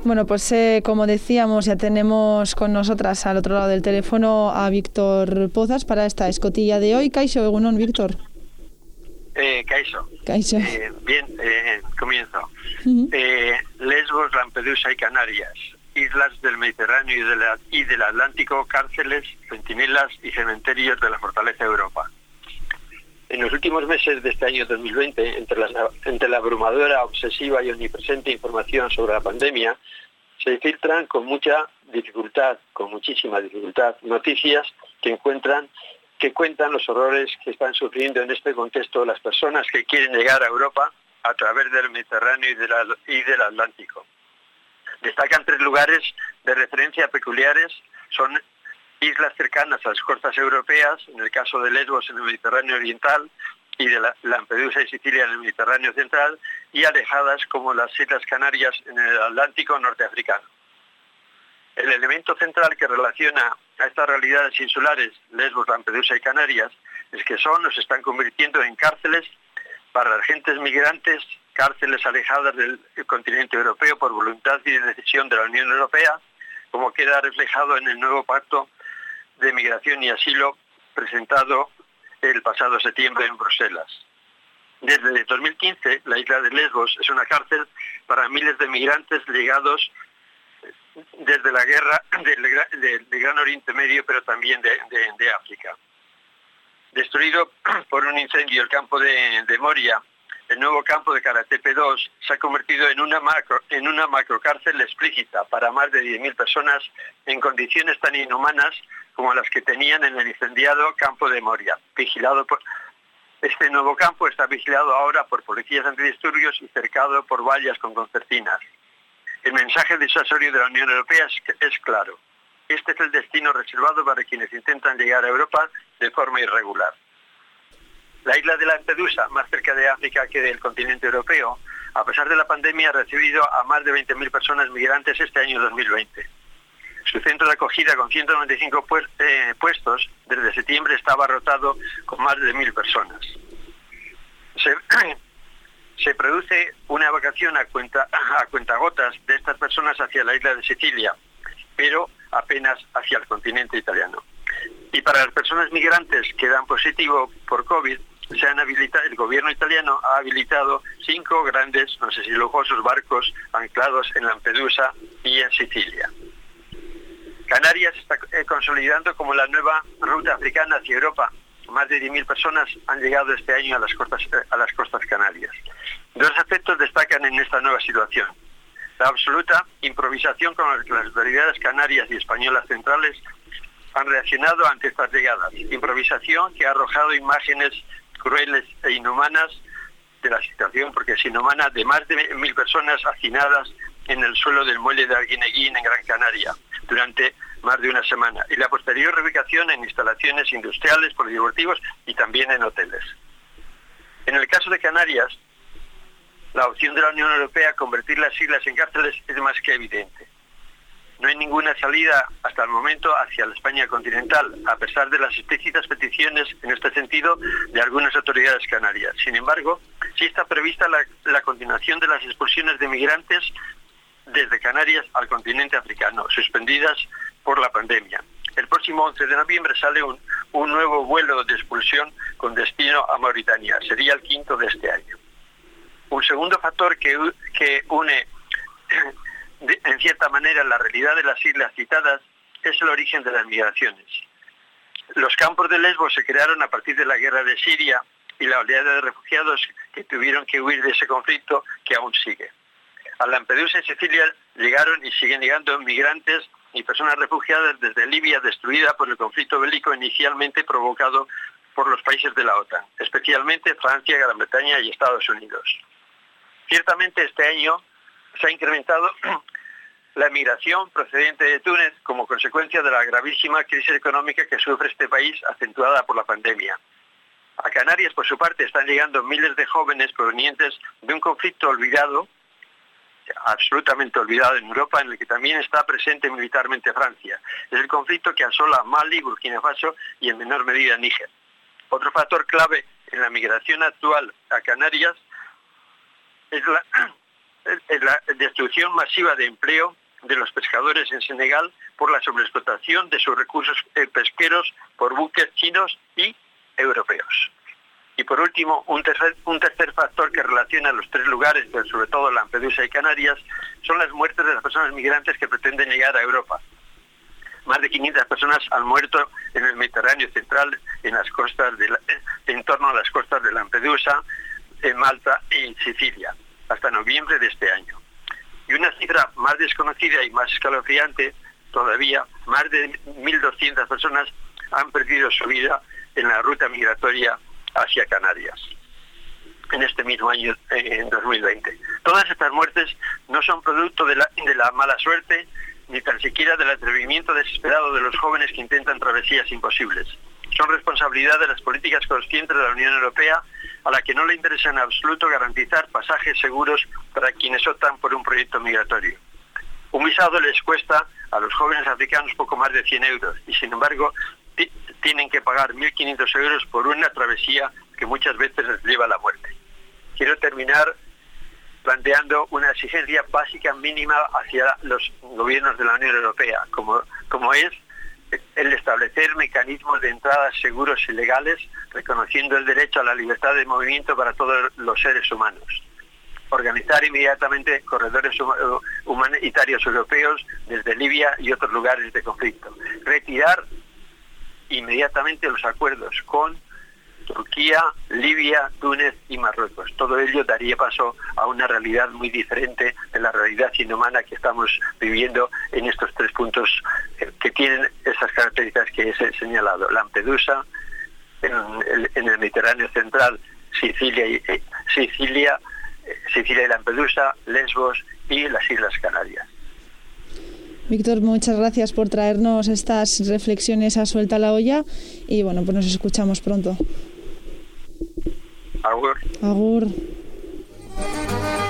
Bueno, pues como decíamos, ya tenemos con nosotras al otro lado del teléfono a Víctor Pozas para esta escotilla de hoy. Kaixo, egunon, Víctor. Kaixo. Bien, comienzo. Lesbos, Lampedusa y Canarias, islas del Mediterráneo y del Atlántico, cárceles, centinelas y cementerios de la fortaleza Europa. En los últimos meses de este año 2020, entre la abrumadora, obsesiva y omnipresente información sobre la pandemia, se filtran con muchísima dificultad, noticias que cuentan los horrores que están sufriendo en este contexto las personas que quieren llegar a Europa a través del Mediterráneo y del Atlántico. Destacan 3 lugares de referencia peculiares, son islas cercanas a las costas europeas, en el caso de Lesbos en el Mediterráneo Oriental y de Lampedusa y Sicilia en el Mediterráneo Central, y alejadas como las Islas Canarias en el Atlántico norteafricano. El elemento central que relaciona a estas realidades insulares, Lesbos, Lampedusa y Canarias, es que se están convirtiendo en cárceles para agentes migrantes, cárceles alejadas del continente europeo por voluntad y decisión de la Unión Europea, como queda reflejado en el nuevo pacto de migración y asilo presentado el pasado septiembre en Bruselas. Desde 2015, la isla de Lesbos es una cárcel para miles de migrantes llegados desde la guerra del Gran Oriente Medio, pero también de África. Destruido por un incendio el campo de Moria, el nuevo campo de Karatepe II se ha convertido en una macrocárcel explícita para más de 10.000 personas en condiciones tan inhumanas como las que tenían en el incendiado campo de Moria. Este nuevo campo está vigilado ahora por policías antidisturbios y cercado por vallas con concertinas. El mensaje disuasorio de la Unión Europea es claro. Este es el destino reservado para quienes intentan llegar a Europa de forma irregular. La isla de Lampedusa, más cerca de África que del continente europeo, a pesar de la pandemia, ha recibido a más de 20.000 personas migrantes este año 2020. Su centro de acogida, con 195 puestos, desde septiembre está abarrotado con más de 1.000 personas. Se produce una evacuación a cuentagotas de estas personas hacia la isla de Sicilia, pero apenas hacia el continente italiano. Y para las personas migrantes que dan positivo por COVID, el gobierno italiano ha habilitado 5 grandes, no sé si lujosos barcos anclados en Lampedusa y en Sicilia. Canarias está consolidando como la nueva ruta africana hacia Europa. Más de 10.000 personas han llegado este año a las costas canarias. 2 aspectos destacan en esta nueva situación: la absoluta improvisación con la que las autoridades canarias y españolas centrales han reaccionado ante estas llegadas. Improvisación que ha arrojado imágenes crueles e inhumanas de la situación, porque es inhumana, de más de 1.000 personas hacinadas en el suelo del muelle de Arguineguín en Gran Canaria durante más de una semana, y la posterior reubicación en instalaciones industriales, polideportivos y también en hoteles. En el caso de Canarias, la opción de la Unión Europea convertir las islas en cárceles es más que evidente. No hay ninguna salida hasta el momento hacia la España continental, a pesar de las explícitas peticiones en este sentido de algunas autoridades canarias. Sin embargo, sí está prevista la continuación de las expulsiones de migrantes desde Canarias al continente africano, suspendidas por la pandemia. El próximo 11 de noviembre sale un nuevo vuelo de expulsión con destino a Mauritania. Sería el 5º de este año. Un segundo factor que une en cierta manera la realidad de las islas citadas es el origen de las migraciones. Los campos de Lesbos se crearon a partir de la guerra de Siria y la oleada de refugiados que tuvieron que huir de ese conflicto que aún sigue. A Lampedusa y Sicilia llegaron y siguen llegando migrantes y personas refugiadas desde Libia, destruida por el conflicto bélico inicialmente provocado por los países de la OTAN, especialmente Francia, Gran Bretaña y Estados Unidos. Ciertamente este año se ha incrementado la migración procedente de Túnez como consecuencia de la gravísima crisis económica que sufre este país, acentuada por la pandemia. A Canarias, por su parte, están llegando miles de jóvenes provenientes de un conflicto olvidado, absolutamente olvidado en Europa, en el que también está presente militarmente Francia. Es el conflicto que asola Mali, Burkina Faso y en menor medida Níger. Otro factor clave en la migración actual a Canarias es la destrucción masiva de empleo de los pescadores en Senegal por la sobreexplotación de sus recursos pesqueros por buques chinos y europeos. Y por último, un tercer factor que relaciona los tres lugares, pero sobre todo Lampedusa y Canarias, son las muertes de las personas migrantes que pretenden llegar a Europa. Más de 500 personas han muerto en el Mediterráneo central, en torno a las costas de Lampedusa, en Malta y en Sicilia, hasta noviembre de este año. Y una cifra más desconocida y más escalofriante todavía, más de 1.200 personas han perdido su vida en la ruta migratoria hacia Canarias en este mismo año, en 2020. Todas estas muertes no son producto de la mala suerte, ni tan siquiera del atrevimiento desesperado de los jóvenes que intentan travesías imposibles. Son responsabilidad de las políticas conscientes de la Unión Europea, a la que no le interesa en absoluto garantizar pasajes seguros para quienes optan por un proyecto migratorio. Un visado les cuesta a los jóvenes africanos poco más de 100 euros y, sin embargo, tienen que pagar 1.500 euros por una travesía que muchas veces les lleva a la muerte. Quiero terminar planteando una exigencia básica mínima hacia los gobiernos de la Unión Europea, como es el establecer mecanismos de entradas seguros y legales, reconociendo el derecho a la libertad de movimiento para todos los seres humanos. Organizar inmediatamente corredores humanitarios europeos desde Libia y otros lugares de conflicto. Retirar inmediatamente los acuerdos con Turquía, Libia, Túnez y Marruecos. Todo ello daría paso a una realidad muy diferente de la realidad inhumana que estamos viviendo en estos tres puntos que tienen esas características que he señalado. Lampedusa, en el Mediterráneo central, Sicilia y Lampedusa, Lesbos y las Islas Canarias. Víctor, muchas gracias por traernos estas reflexiones a Suelta la Olla y bueno, pues nos escuchamos pronto. Agur. Agur.